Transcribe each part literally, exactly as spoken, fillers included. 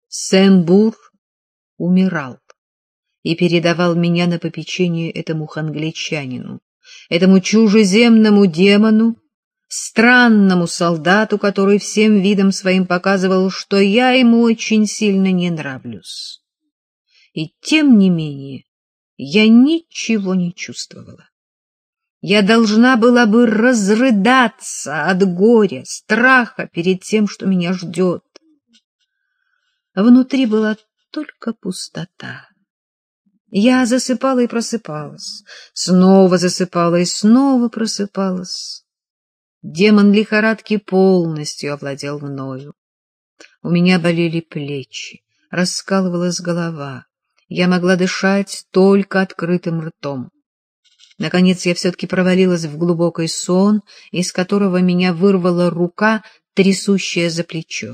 Сэмбур умирал и передавал меня на попечение этому хангличанину, этому чужеземному демону, странному солдату, который всем видом своим показывал, что я ему очень сильно не нравлюсь. И тем не менее я ничего не чувствовала. Я должна была бы разрыдаться от горя, страха перед тем, что меня ждет. Внутри была только пустота. Я засыпала и просыпалась, снова засыпала и снова просыпалась. Демон лихорадки полностью овладел мною. У меня болели плечи, раскалывалась голова. Я могла дышать только открытым ртом. Наконец я все-таки провалилась в глубокий сон, из которого меня вырвала рука, трясущая за плечо.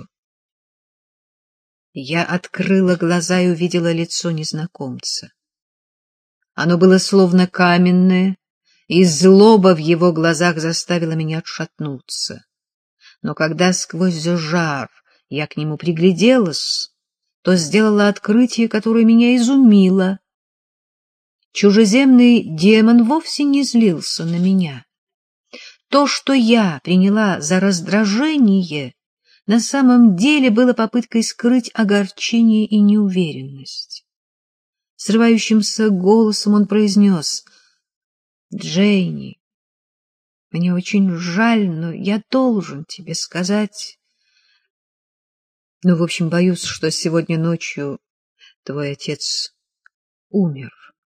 Я открыла глаза и увидела лицо незнакомца. Оно было словно каменное, и злоба в его глазах заставила меня отшатнуться. Но когда сквозь жар я к нему пригляделась, то сделала открытие, которое меня изумило. Чужеземный демон вовсе не злился на меня. То, что я приняла за раздражение, на самом деле было попыткой скрыть огорчение и неуверенность. Срывающимся голосом он произнес: «Джейни, мне очень жаль, но я должен тебе сказать... Ну, в общем, боюсь, что сегодня ночью твой отец умер».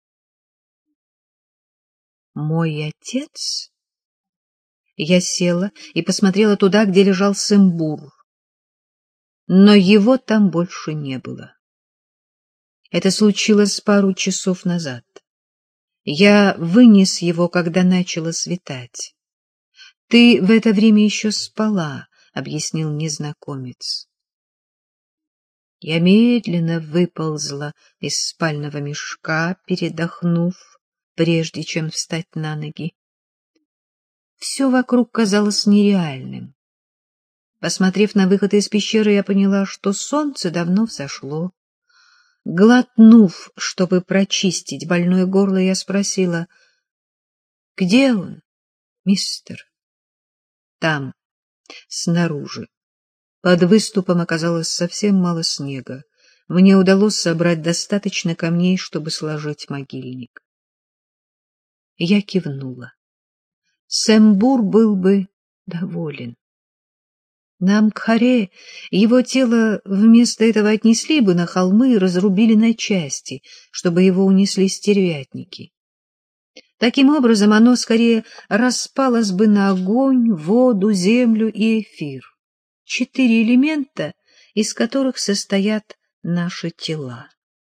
«Мой отец?» Я села и посмотрела туда, где лежал Сэмбур. Но его там больше не было. Это случилось пару часов назад. Я вынес его, когда начало светать. — Ты в это время еще спала, — объяснил незнакомец. Я медленно выползла из спального мешка, передохнув, прежде чем встать на ноги. Все вокруг казалось нереальным. Посмотрев на выход из пещеры, я поняла, что солнце давно взошло. Глотнув, чтобы прочистить больное горло, я спросила: — Где он, мистер? — Там, снаружи. Под выступом оказалось совсем мало снега. Мне удалось собрать достаточно камней, чтобы сложить могильник. Я кивнула. Сэмбур был бы доволен. На Амкхаре его тело вместо этого отнесли бы на холмы и разрубили на части, чтобы его унесли стервятники. Таким образом, оно скорее распалось бы на огонь, воду, землю и эфир. Четыре элемента, из которых состоят наши тела.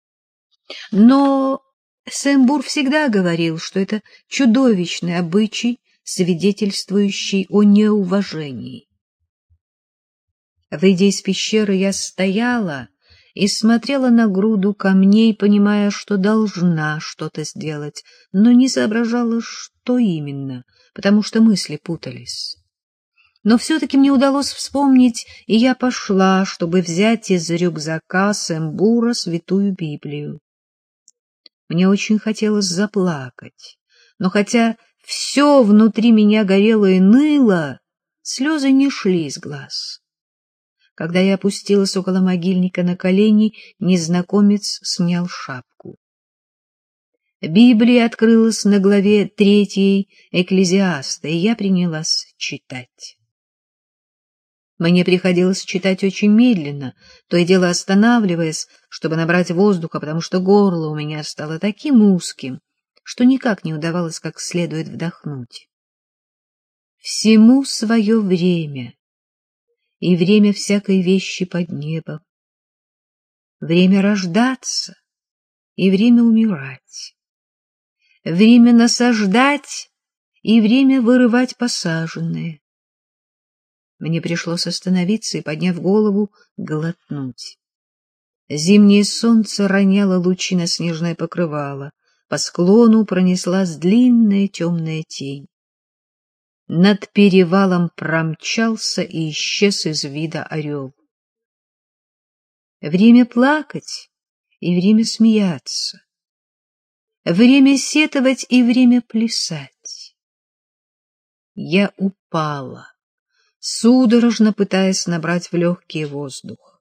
Но Сэмбур всегда говорил, что это чудовищный обычай, свидетельствующий о неуважении. Выйдя из пещеры, я стояла и смотрела на груду камней, понимая, что должна что-то сделать, но не соображала, что именно, потому что мысли путались. Но все-таки мне удалось вспомнить, и я пошла, чтобы взять из рюкзака Сэмбура Святую Библию. Мне очень хотелось заплакать, но хотя все внутри меня горело и ныло, слезы не шли из глаз. Когда я опустилась около могильника на колени, незнакомец снял шапку. Библия открылась на главе третьей Экклезиаста, и я принялась читать. Мне приходилось читать очень медленно, то и дело останавливаясь, чтобы набрать воздуха, потому что горло у меня стало таким узким, что никак не удавалось как следует вдохнуть. Всему свое время, и время всякой вещи под небом, время рождаться и время умирать, время насаждать и время вырывать посаженное. Мне пришлось остановиться и, подняв голову, глотнуть. Зимнее солнце роняло лучи на снежное покрывало, по склону пронеслась длинная темная тень. Над перевалом промчался и исчез из вида орел. Время плакать и время смеяться. Время сетовать и время плясать. Я упала, судорожно пытаясь набрать в легкий воздух.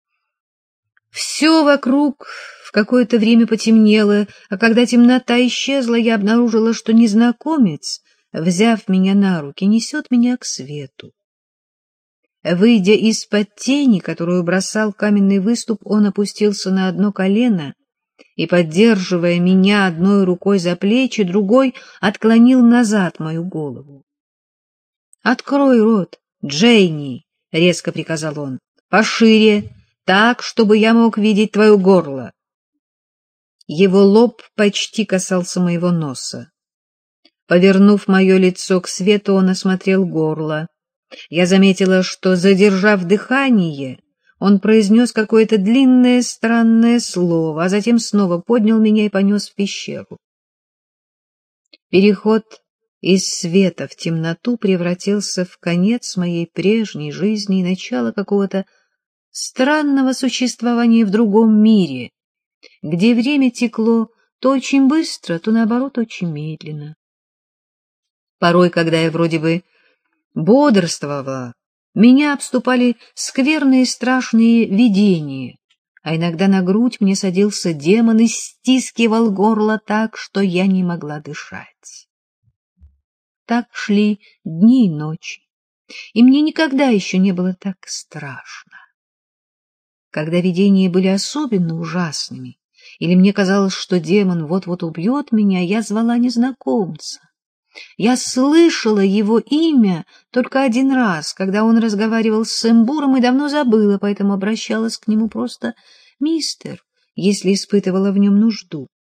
Все вокруг в какое-то время потемнело, а когда темнота исчезла, я обнаружила, что незнакомец, взяв меня на руки, несет меня к свету. Выйдя из-под тени, которую бросал каменный выступ, он опустился на одно колено и, поддерживая меня одной рукой за плечи, другой отклонил назад мою голову. — Открой рот, Джейни, — резко приказал он, — пошире, так, чтобы я мог видеть твое горло. Его лоб почти касался моего носа. Повернув мое лицо к свету, он осмотрел горло. Я заметила, что, задержав дыхание, он произнес какое-то длинное странное слово, а затем снова поднял меня и понес в пещеру. Переход из света в темноту превратился в конец моей прежней жизни и начало какого-то странного существования в другом мире, где время текло то очень быстро, то, наоборот, очень медленно. Порой, когда я вроде бы бодрствовала, меня обступали скверные страшные видения, а иногда на грудь мне садился демон и стискивал горло так, что я не могла дышать. Так шли дни и ночи, и мне никогда еще не было так страшно. Когда видения были особенно ужасными, или мне казалось, что демон вот-вот убьет меня, я звала незнакомца. Я слышала его имя только один раз, когда он разговаривал с Эмбуром, и давно забыла, поэтому обращалась к нему просто «мистер», если испытывала в нем нужду.